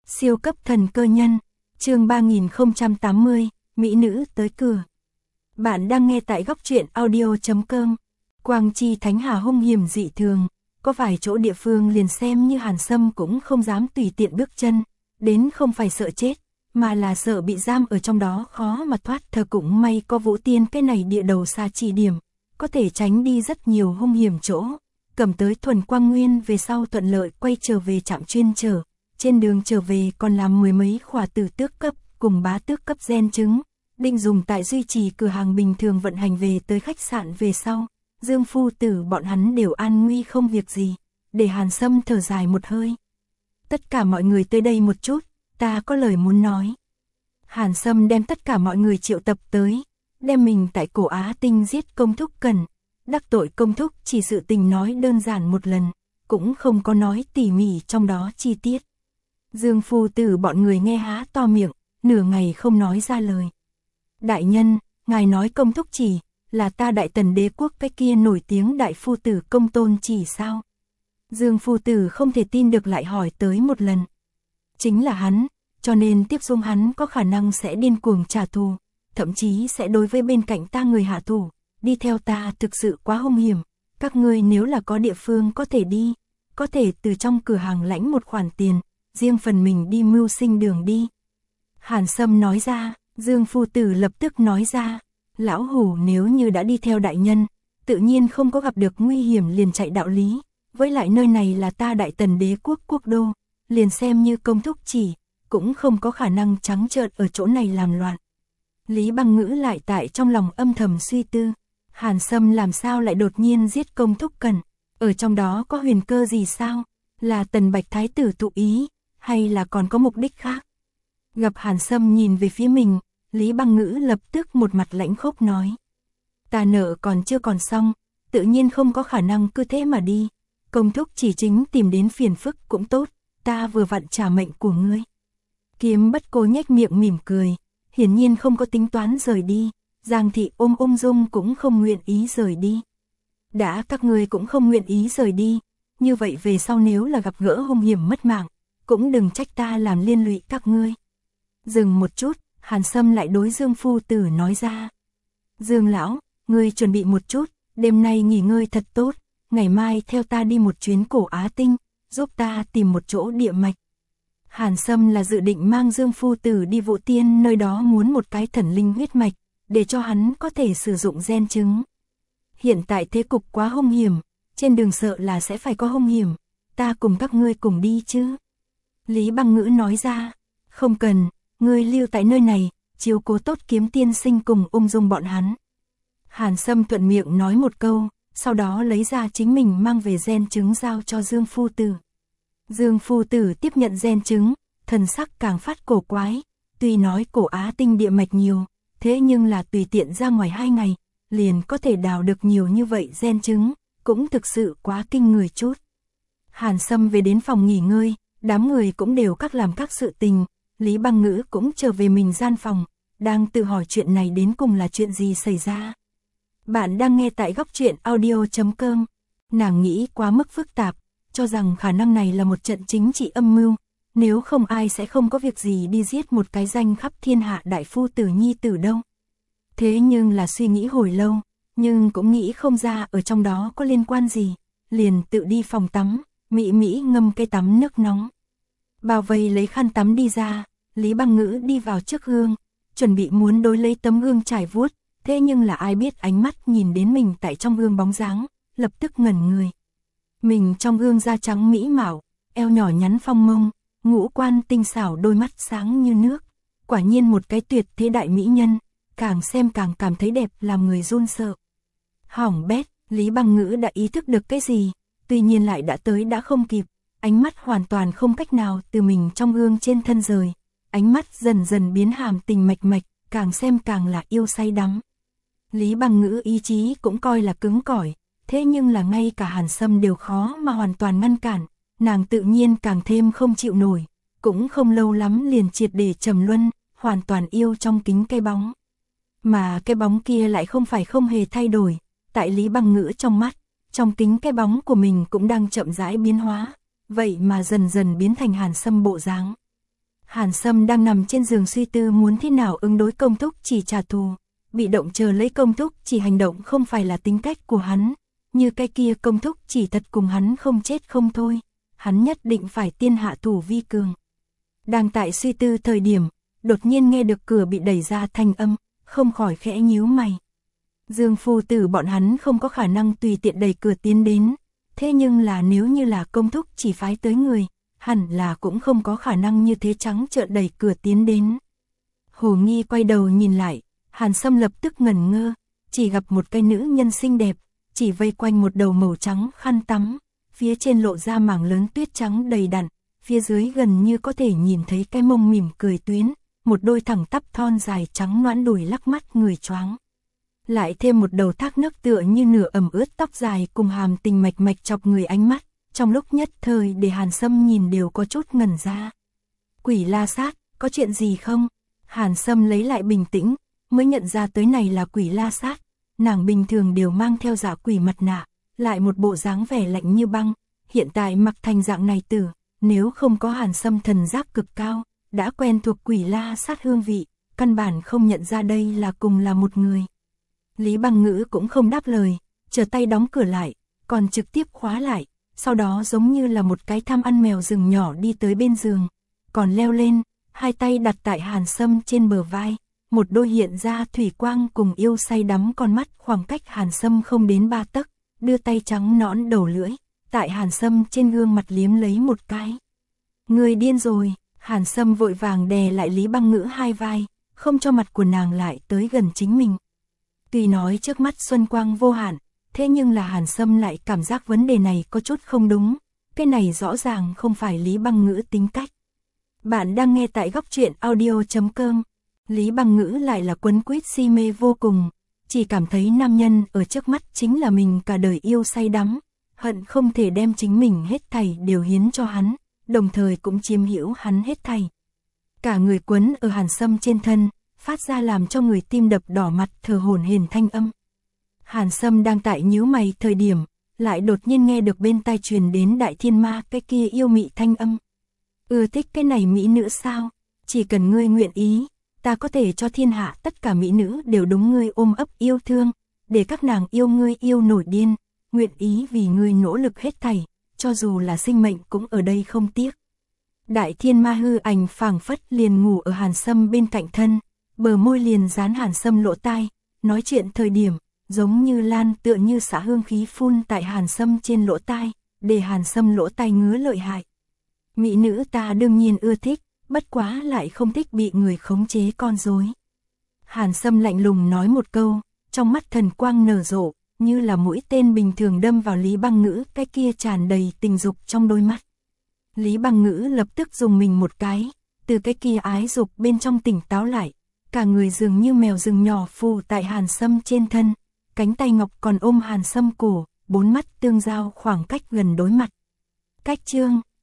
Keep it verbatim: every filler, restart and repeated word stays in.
Siêu cấp thần cơ nhân, chương ba nghìn không trăm tám mươi, Mỹ nữ tới cửa. Bạn đang nghe tại góc truyện audio chấm com. Quang Chi Thánh Hà hung hiểm dị thường, có vài chỗ địa phương liền xem như Hàn Sâm cũng không dám tùy tiện bước chân, đến không phải sợ chết, mà là sợ bị giam ở trong đó khó mà thoát. Thờ cũng may có Vũ Tiên cái này địa đầu xa chỉ điểm, có thể tránh đi rất nhiều hung hiểm chỗ, cầm tới thuần quang nguyên về sau thuận lợi quay trở về trạm chuyên trở. Trên đường trở về còn làm mười mấy khỏa tử tước cấp cùng bá tước cấp gen trứng, định dùng tại duy trì cửa hàng bình thường vận hành. Về tới khách sạn về sau, Dương phu tử bọn hắn đều an nguy không việc gì, để Hàn Sâm thở dài một hơi. Tất cả mọi người tới đây một chút, ta có lời muốn nói. Hàn Sâm đem tất cả mọi người triệu tập tới, đem mình tại Cổ Á Tinh giết Công Thúc Cần, đắc tội Công Thúc chỉ sự tình nói đơn giản một lần, cũng không có nói tỉ mỉ trong đó chi tiết. Dương phu tử bọn người nghe há to miệng, nửa ngày không nói ra lời. Đại nhân, ngài nói Công Thúc chỉ là ta Đại Tần đế quốc cái kia nổi tiếng đại phu tử Công Tôn chỉ sao? Dương phu tử không thể tin được lại hỏi tới một lần. Chính là hắn, cho nên tiếp xuống hắn có khả năng sẽ điên cuồng trả thù, thậm chí sẽ đối với bên cạnh ta người hạ thủ. Đi theo ta thực sự quá hung hiểm, các ngươi nếu là có địa phương có thể đi, có thể từ trong cửa hàng lãnh một khoản tiền, riêng phần mình đi mưu sinh đường đi. Hàn Sâm nói ra. Dương phu tử lập tức nói ra, lão hủ nếu như đã đi theo đại nhân, tự nhiên không có gặp được nguy hiểm liền chạy đạo lý, với lại nơi này là ta Đại Tần đế quốc quốc đô, liền xem như Công Thúc chỉ, cũng không có khả năng trắng trợn ở chỗ này làm loạn. Lý Băng Ngữ lại tại trong lòng âm thầm suy tư, Hàn Sâm làm sao lại đột nhiên giết Công Thúc Cần, ở trong đó có huyền cơ gì sao, là Tần Bạch Thái tử tụ ý, hay là còn có mục đích khác. Gặp Hàn Sâm nhìn về phía mình, Lý Băng Ngữ lập tức một mặt lãnh khốc nói. Ta nợ còn chưa còn xong, tự nhiên không có khả năng cứ thế mà đi. Công Thúc chỉ chính tìm đến phiền phức cũng tốt, ta vừa vặn trả mệnh của ngươi. Kiếm Bất Cô nhếch miệng mỉm cười, hiển nhiên không có tính toán rời đi. Giang Thị ôm ung dung cũng không nguyện ý rời đi. Đã các ngươi cũng không nguyện ý rời đi, như vậy về sau nếu là gặp gỡ hung hiểm mất mạng, cũng đừng trách ta làm liên lụy các ngươi. Dừng một chút, Hàn Sâm lại đối Dương phu tử nói ra. Dương lão, ngươi chuẩn bị một chút, đêm nay nghỉ ngơi thật tốt, ngày mai theo ta đi một chuyến Cổ Á Tinh, giúp ta tìm một chỗ địa mạch. Hàn Sâm là dự định mang Dương phu tử đi Vũ Tiên nơi đó muốn một cái thần linh huyết mạch, để cho hắn có thể sử dụng gen trứng. Hiện tại thế cục quá hung hiểm, trên đường sợ là sẽ phải có hung hiểm, ta cùng các ngươi cùng đi chứ. Lý Băng Ngữ nói ra, không cần. Ngươi lưu tại nơi này, chiếu cố tốt Kiếm tiên sinh cùng ung dung bọn hắn. Hàn Sâm thuận miệng nói một câu, sau đó lấy ra chính mình mang về gen trứng giao cho Dương phu tử. Dương phu tử tiếp nhận gen trứng, thần sắc càng phát cổ quái. Tuy nói Cổ Á Tinh địa mạch nhiều, thế nhưng là tùy tiện ra ngoài hai ngày, liền có thể đào được nhiều như vậy gen trứng, cũng thực sự quá kinh người chút. Hàn Sâm về đến phòng nghỉ ngơi, đám người cũng đều các làm các sự tình. Lý Băng Ngữ cũng trở về mình gian phòng, đang tự hỏi chuyện này đến cùng là chuyện gì xảy ra. Bạn đang nghe tại góc truyện audio chấm com. Nàng nghĩ quá mức phức tạp, cho rằng khả năng này là một trận chính trị âm mưu, nếu không ai sẽ không có việc gì đi giết một cái danh khắp thiên hạ đại phu tử nhi tử đâu. Thế nhưng là suy nghĩ hồi lâu, nhưng cũng nghĩ không ra ở trong đó có liên quan gì, liền tự đi phòng tắm, mị mị ngâm cái tắm nước nóng. Bao vây lấy khăn tắm đi ra, Lý Băng Ngữ đi vào trước gương, chuẩn bị muốn đối lấy tấm gương trải vuốt, thế nhưng là ai biết ánh mắt nhìn đến mình tại trong gương bóng dáng, lập tức ngẩn người. Mình trong gương da trắng mỹ mạo, eo nhỏ nhắn phong mông, ngũ quan tinh xảo, đôi mắt sáng như nước, quả nhiên một cái tuyệt thế đại mỹ nhân, càng xem càng cảm thấy đẹp làm người run sợ. Hỏng bét, Lý Băng Ngữ đã ý thức được cái gì, tuy nhiên lại đã tới đã không kịp. Ánh mắt hoàn toàn không cách nào từ mình trong gương trên thân rời, ánh mắt dần dần biến hàm tình mạch mạch, càng xem càng là yêu say đắm. Lý Băng Ngữ ý chí cũng coi là cứng cỏi, thế nhưng là ngay cả Hàn Sâm đều khó mà hoàn toàn ngăn cản, nàng tự nhiên càng thêm không chịu nổi, cũng không lâu lắm liền triệt để trầm luân, hoàn toàn yêu trong kính cái bóng. Mà cái bóng kia lại không phải không hề thay đổi, tại Lý Băng Ngữ trong mắt, trong kính cái bóng của mình cũng đang chậm rãi biến hóa. Vậy mà dần dần biến thành Hàn Sâm bộ dáng. Hàn Sâm đang nằm trên giường suy tư muốn thế nào ứng đối Công Thúc Chỉ trả thù, bị động chờ lấy Công Thúc Chỉ hành động không phải là tính cách của hắn, như cái kia Công Thúc Chỉ thật cùng hắn không chết không thôi, hắn nhất định phải tiên hạ thủ vi cường. Đang tại suy tư thời điểm, đột nhiên nghe được cửa bị đẩy ra thanh âm, không khỏi khẽ nhíu mày. Dương phu tử bọn hắn không có khả năng tùy tiện đẩy cửa tiến đến, thế nhưng là nếu như là Công Thúc Chỉ phái tới người, hẳn là cũng không có khả năng như thế trắng trợn đẩy cửa tiến đến. Hồ Nghi quay đầu nhìn lại, Hàn Sâm lập tức ngẩn ngơ, chỉ gặp một cái nữ nhân xinh đẹp, chỉ vây quanh một đầu màu trắng khăn tắm, phía trên lộ ra mảng lớn tuyết trắng đầy đặn, phía dưới gần như có thể nhìn thấy cái mông mỉm cười tuyến, một đôi thẳng tắp thon dài trắng nõn đùi lắc mắt người choáng. Lại thêm một đầu thác nước tựa như nửa ẩm ướt tóc dài cùng hàm tình mạch mạch chọc người ánh mắt, trong lúc nhất thời để Hàn Sâm nhìn đều có chút ngẩn ra. Quỷ La Sát, có chuyện gì không? Hàn Sâm lấy lại bình tĩnh, mới nhận ra tới này là Quỷ La Sát, nàng bình thường đều mang theo giả quỷ mặt nạ, lại một bộ dáng vẻ lạnh như băng, hiện tại mặc thành dạng này tử, nếu không có Hàn Sâm thần giác cực cao, đã quen thuộc Quỷ La Sát hương vị, căn bản không nhận ra đây là cùng là một người. Lý Băng Ngữ cũng không đáp lời, trở tay đóng cửa lại, còn trực tiếp khóa lại, sau đó giống như là một cái tham ăn mèo rừng nhỏ đi tới bên giường, còn leo lên, hai tay đặt tại Hàn Sâm trên bờ vai, một đôi hiện ra thủy quang cùng yêu say đắm con mắt khoảng cách Hàn Sâm không đến ba tấc, đưa tay trắng nõn đầu lưỡi, tại Hàn Sâm trên gương mặt liếm lấy một cái. Người điên rồi, Hàn Sâm vội vàng đè lại Lý Băng Ngữ hai vai, không cho mặt của nàng lại tới gần chính mình. Tuy nói trước mắt xuân quang vô hạn, thế nhưng là Hàn Sâm lại cảm giác vấn đề này có chút không đúng, cái này rõ ràng không phải Lý Băng Ngữ tính cách. Bạn đang nghe tại góc truyện audio chấm com. Lý Băng Ngữ lại là quấn quýt si mê vô cùng, chỉ cảm thấy nam nhân ở trước mắt chính là mình cả đời yêu say đắm, hận không thể đem chính mình hết thảy đều hiến cho hắn, đồng thời cũng chiếm hữu hắn hết thảy. Cả người quấn ở Hàn Sâm trên thân, phát ra làm cho người tim đập đỏ mặt thở hổn hển thanh âm. Hàn Sâm đang tại nhíu mày thời điểm, lại đột nhiên nghe được bên tai truyền đến Đại Thiên Ma cái kia yêu mị thanh âm. Ưa thích cái này mỹ nữ sao? Chỉ cần ngươi nguyện ý, ta có thể cho thiên hạ tất cả mỹ nữ đều đúng ngươi ôm ấp yêu thương, để các nàng yêu ngươi yêu nổi điên, nguyện ý vì ngươi nỗ lực hết thảy, cho dù là sinh mệnh cũng ở đây không tiếc. Đại Thiên Ma hư ảnh phảng phất liền ngủ ở Hàn Sâm bên cạnh thân, bờ môi liền dán Hàn Sâm lỗ tai, nói chuyện thời điểm, giống như lan tựa như xả hương khí phun tại Hàn Sâm trên lỗ tai, để Hàn Sâm lỗ tai ngứa lợi hại. Mỹ nữ ta đương nhiên ưa thích, bất quá lại không thích bị người khống chế con rối. Hàn Sâm lạnh lùng nói một câu, trong mắt thần quang nở rộ, như là mũi tên bình thường đâm vào Lý Băng Ngữ cái kia tràn đầy tình dục trong đôi mắt. Lý Băng Ngữ lập tức dùng mình một cái, từ cái kia ái dục bên trong tỉnh táo lại, cả người dường như mèo rừng nhỏ phù tại Hàn Sâm trên thân, cánh tay ngọc còn ôm Hàn Sâm cổ, bốn mắt tương giao khoảng cách gần đối mặt. Cách chương